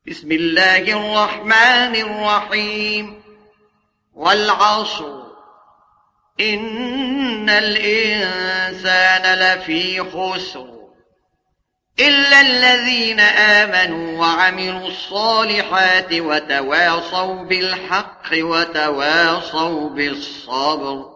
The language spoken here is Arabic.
بسم الله الرحمن الرحيم والعصر إن الإنسان لفي خسر إلا الذين آمنوا وعملوا الصالحات وتواصوا بالحق وتواصوا بالصبر